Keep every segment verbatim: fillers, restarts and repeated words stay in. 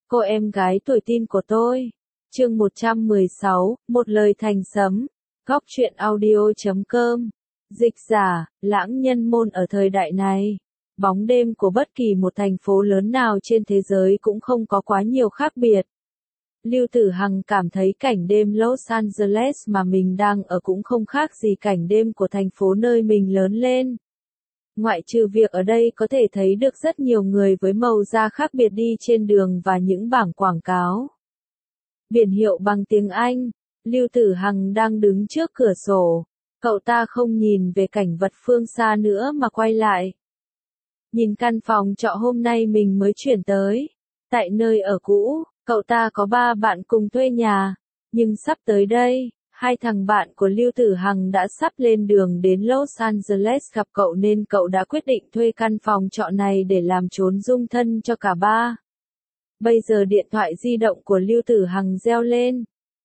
Cô em gái tuổi teen của tôi. Chương một trăm mười sáu, một lời thành sấm. Góc truyện audio chấm com. Dịch giả, lãng nhân môn ở thời đại này. Bóng đêm của bất kỳ một thành phố lớn nào trên thế giới cũng không có quá nhiều khác biệt. Lưu Tử Hằng cảm thấy cảnh đêm Los Angeles mà mình đang ở cũng không khác gì cảnh đêm của thành phố nơi mình lớn lên. Ngoại trừ việc ở đây có thể thấy được rất nhiều người với màu da khác biệt đi trên đường và những bảng quảng cáo. Biển hiệu bằng tiếng Anh, Lưu Tử Hằng đang đứng trước cửa sổ. Cậu ta không nhìn về cảnh vật phương xa nữa mà quay lại. Nhìn căn phòng trọ hôm nay mình mới chuyển tới. Tại nơi ở cũ, cậu ta có ba bạn cùng thuê nhà. Nhưng sắp tới đây, hai thằng bạn của Lưu Tử Hằng đã sắp lên đường đến Los Angeles gặp cậu nên cậu đã quyết định thuê căn phòng trọ này để làm chốn dung thân cho cả ba. Bây giờ điện thoại di động của Lưu Tử Hằng reo lên.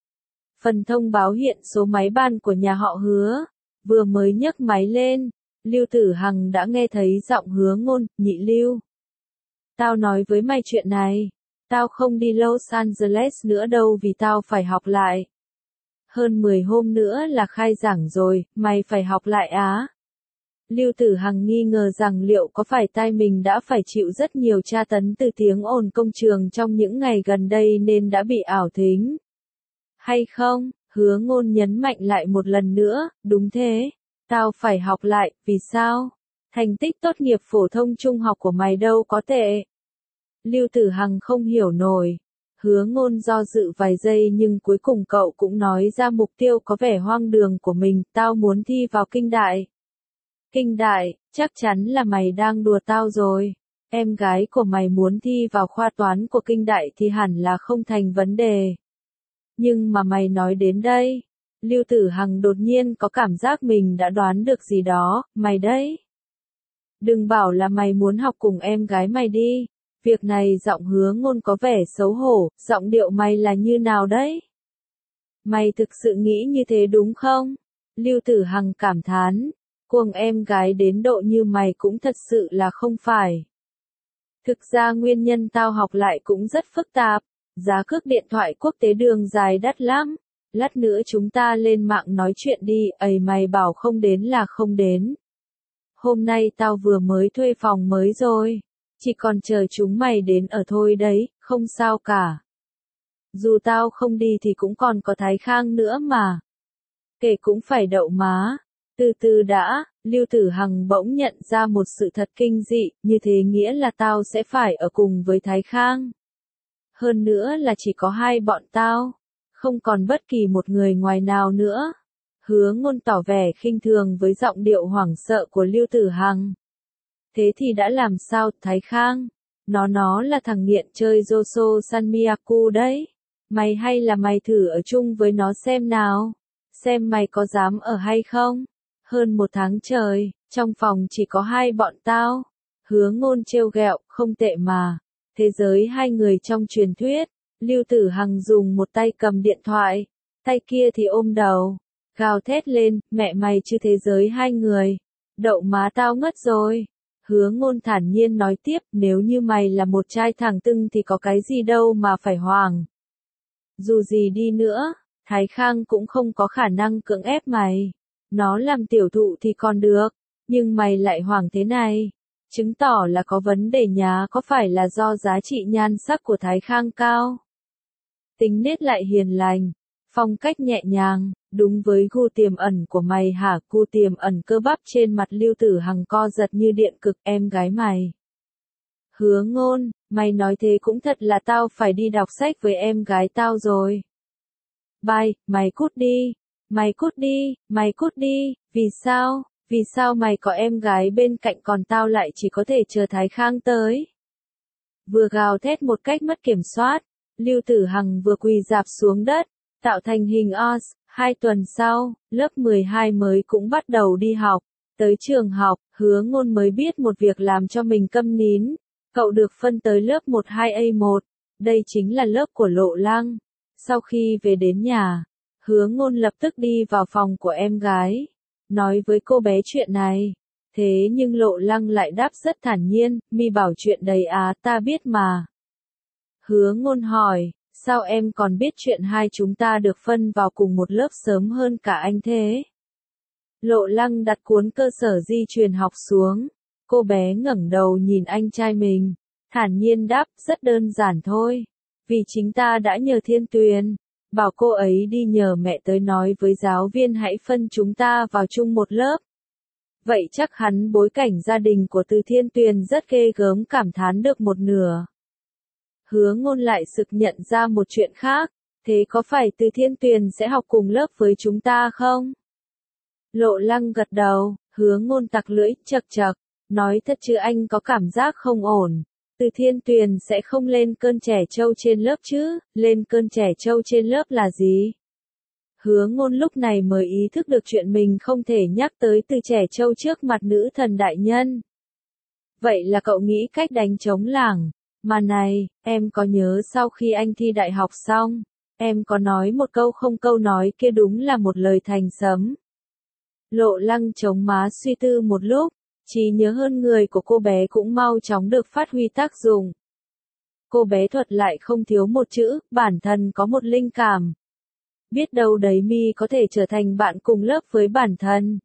Phần thông báo hiện số máy ban của nhà họ Hứa. Vừa mới nhấc máy lên, Lưu Tử Hằng đã nghe thấy giọng Hứa Ngôn, nhị Lưu. Tao nói với mày chuyện này. Tao không đi Los Angeles nữa đâu vì tao phải học lại. Hơn mười hôm nữa là khai giảng rồi, mày phải học lại á. Lưu Tử Hằng nghi ngờ rằng liệu có phải tai mình đã phải chịu rất nhiều tra tấn từ tiếng ồn công trường trong những ngày gần đây nên đã bị ảo thính. Hay không? Hứa Ngôn nhấn mạnh lại một lần nữa, đúng thế. Tao phải học lại, vì sao? Thành tích tốt nghiệp phổ thông trung học của mày đâu có tệ. Lưu Tử Hằng không hiểu nổi. Hứa Ngôn do dự vài giây nhưng cuối cùng cậu cũng nói ra mục tiêu có vẻ hoang đường của mình, tao muốn thi vào kinh đại. Kinh đại, chắc chắn là mày đang đùa tao rồi. Em gái của mày muốn thi vào khoa toán của kinh đại thì hẳn là không thành vấn đề. Nhưng mà mày nói đến đây, Lưu Tử Hằng đột nhiên có cảm giác mình đã đoán được gì đó, mày đấy. Đừng bảo là mày muốn học cùng em gái mày đi. Việc này giọng Hứa Ngôn có vẻ xấu hổ, giọng điệu mày là như nào đấy? Mày thực sự nghĩ như thế đúng không? Lưu Tử Hằng cảm thán, cuồng em gái đến độ như mày cũng thật sự là không phải. Thực ra nguyên nhân tao học lại cũng rất phức tạp, giá cước điện thoại quốc tế đường dài đắt lắm. Lát nữa chúng ta lên mạng nói chuyện đi, ầy mày bảo không đến là không đến. Hôm nay tao vừa mới thuê phòng mới rồi. Chỉ còn chờ chúng mày đến ở thôi đấy, không sao cả. Dù tao không đi thì cũng còn có Thái Khang nữa mà. Kể cũng phải đậu má. Từ từ đã, Lưu Tử Hằng bỗng nhận ra một sự thật kinh dị, như thế nghĩa là tao sẽ phải ở cùng với Thái Khang. Hơn nữa là chỉ có hai bọn tao, không còn bất kỳ một người ngoài nào nữa. Hứa Ngôn tỏ vẻ khinh thường với giọng điệu hoảng sợ của Lưu Tử Hằng. Thế thì đã làm sao, Thái Khang? Nó nó là thằng nghiện chơi Joso Sanmyaku đấy. Mày hay là mày thử ở chung với nó xem nào. Xem mày có dám ở hay không? Hơn một tháng trời, trong phòng chỉ có hai bọn tao. Hứa Ngôn trêu ghẹo, không tệ mà. Thế giới hai người trong truyền thuyết. Lưu Tử Hằng dùng một tay cầm điện thoại, tay kia thì ôm đầu. Gào thét lên, mẹ mày chứ thế giới hai người. Đậu má tao ngất rồi. Hứa Ngôn thản nhiên nói tiếp, nếu như mày là một trai thẳng tưng thì có cái gì đâu mà phải hoảng. Dù gì đi nữa, Thái Khang cũng không có khả năng cưỡng ép mày. Nó làm tiểu thụ thì còn được, nhưng mày lại hoảng thế này. Chứng tỏ là có vấn đề nhá, có phải là do giá trị nhan sắc của Thái Khang cao? Tính nết lại hiền lành, phong cách nhẹ nhàng, đúng với gu tiềm ẩn của mày hả? Gu tiềm ẩn cơ bắp trên mặt Lưu Tử Hằng co giật như điện cực, em gái mày. Hứa Ngôn, mày nói thế cũng thật là tao phải đi đọc sách với em gái tao rồi. Bye, mày cút đi, mày cút đi, mày cút đi, vì sao, vì sao mày có em gái bên cạnh còn tao lại chỉ có thể chờ Thái Khang tới? Vừa gào thét một cách mất kiểm soát, Lưu Tử Hằng vừa quỳ rạp xuống đất, tạo thành hình O S. Hai tuần sau, lớp mười hai mới cũng bắt đầu đi học. Tới trường học, Hứa Ngôn mới biết một việc làm cho mình câm nín. Cậu được phân tới lớp một hai A một. Đây chính là lớp của Lộ Lăng. Sau khi về đến nhà, Hứa Ngôn lập tức đi vào phòng của em gái. Nói với cô bé chuyện này. Thế nhưng Lộ Lăng lại đáp rất thản nhiên, mi bảo chuyện đấy á, ta biết mà. Hứa Ngôn hỏi, sao em còn biết chuyện hai chúng ta được phân vào cùng một lớp sớm hơn cả anh thế? Lộ Lăng đặt cuốn cơ sở di truyền học xuống. Cô bé ngẩng đầu nhìn anh trai mình, thản nhiên đáp, rất đơn giản thôi. Vì chính ta đã nhờ Thiên Tuyền, bảo cô ấy đi nhờ mẹ tới nói với giáo viên hãy phân chúng ta vào chung một lớp. Vậy chắc hắn bối cảnh gia đình của Từ Thiên Tuyền rất ghê gớm, cảm thán được một nửa. Hứa Ngôn lại sực nhận ra một chuyện khác, thế có phải Từ Thiên Tuyền sẽ học cùng lớp với chúng ta không? Lộ Lăng gật đầu, Hứa Ngôn tặc lưỡi, chậc chậc, nói thật chứ anh có cảm giác không ổn. Từ Thiên Tuyền sẽ không lên cơn trẻ trâu trên lớp chứ, lên cơn trẻ trâu trên lớp là gì? Hứa Ngôn lúc này mới ý thức được chuyện mình không thể nhắc tới từ trẻ trâu trước mặt nữ thần đại nhân. Vậy là cậu nghĩ cách đánh trống lảng, mà này, em có nhớ sau khi anh thi đại học xong, em có nói một câu không, câu nói kia đúng là một lời thành sấm. Lộ Lăng chống má suy tư một lúc, trí nhớ hơn người của cô bé cũng mau chóng được phát huy tác dụng. Cô bé thuật lại không thiếu một chữ, bản thân có một linh cảm. Biết đâu đấy Mi có thể trở thành bạn cùng lớp với bản thân.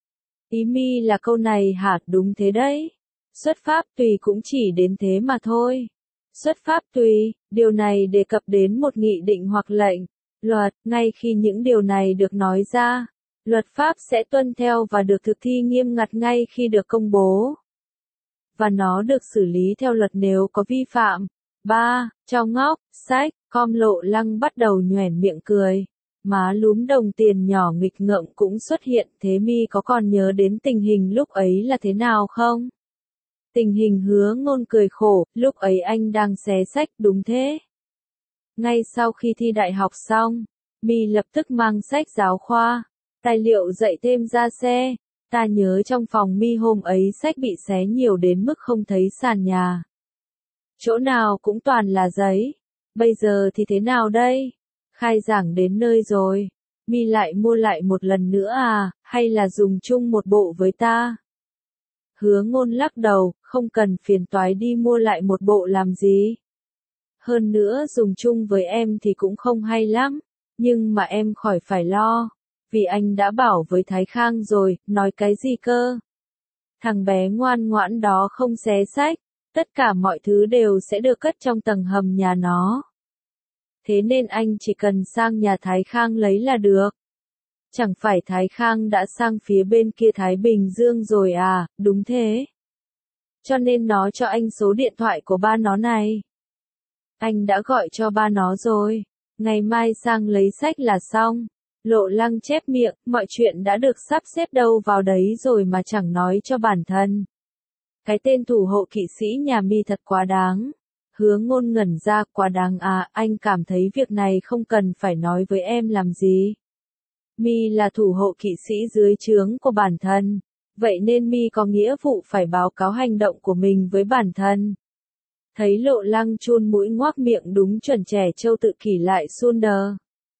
Ý Mi là câu này hả? Đúng thế đấy. Xuất pháp tùy cũng chỉ đến thế mà thôi. Xuất pháp tùy, điều này đề cập đến một nghị định hoặc lệnh, luật, ngay khi những điều này được nói ra, luật pháp sẽ tuân theo và được thực thi nghiêm ngặt ngay khi được công bố. Và nó được xử lý theo luật nếu có vi phạm. ba. Trong ngóc, sách, com Lộ Lăng bắt đầu nhoẻn miệng cười. Má lúm đồng tiền nhỏ nghịch ngợm cũng xuất hiện, thế Mi có còn nhớ đến tình hình lúc ấy là thế nào không? Tình hình Hứa Ngôn cười khổ, lúc ấy anh đang xé sách, đúng thế. Ngay sau khi thi đại học xong, Mi lập tức mang sách giáo khoa, tài liệu dạy thêm ra xe. Ta nhớ trong phòng Mi hôm ấy sách bị xé nhiều đến mức không thấy sàn nhà. Chỗ nào cũng toàn là giấy. Bây giờ thì thế nào đây? Khai giảng đến nơi rồi. Mi lại mua lại một lần nữa à, hay là dùng chung một bộ với ta? Hứa Ngôn lắc đầu, không cần phiền toái đi mua lại một bộ làm gì. Hơn nữa dùng chung với em thì cũng không hay lắm, nhưng mà em khỏi phải lo, vì anh đã bảo với Thái Khang rồi, nói cái gì cơ? Thằng bé ngoan ngoãn đó không xé sách, tất cả mọi thứ đều sẽ được cất trong tầng hầm nhà nó. Thế nên anh chỉ cần sang nhà Thái Khang lấy là được. Chẳng phải Thái Khang đã sang phía bên kia Thái Bình Dương rồi à, đúng thế. Cho nên nó cho anh số điện thoại của ba nó này. Anh đã gọi cho ba nó rồi, ngày mai sang lấy sách là xong. Lộ Lăng chép miệng, mọi chuyện đã được sắp xếp đâu vào đấy rồi mà chẳng nói cho bản thân. Cái tên thủ hộ kỵ sĩ nhà Mi thật quá đáng. Hứa Ngôn ngẩn ra, quá đáng à, anh cảm thấy việc này không cần phải nói với em làm gì. Mi là thủ hộ kỵ sĩ dưới trướng của bản thân, vậy nên Mi có nghĩa vụ phải báo cáo hành động của mình với bản thân. Thấy Lộ Lăng chun mũi ngoác miệng đúng chuẩn trẻ trâu tự kỷ lại suôn đờ.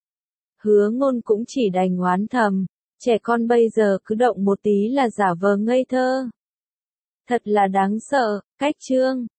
Hứa Ngôn cũng chỉ đành oán thầm, trẻ con bây giờ cứ động một tí là giả vờ ngây thơ. Thật là đáng sợ, cách chương.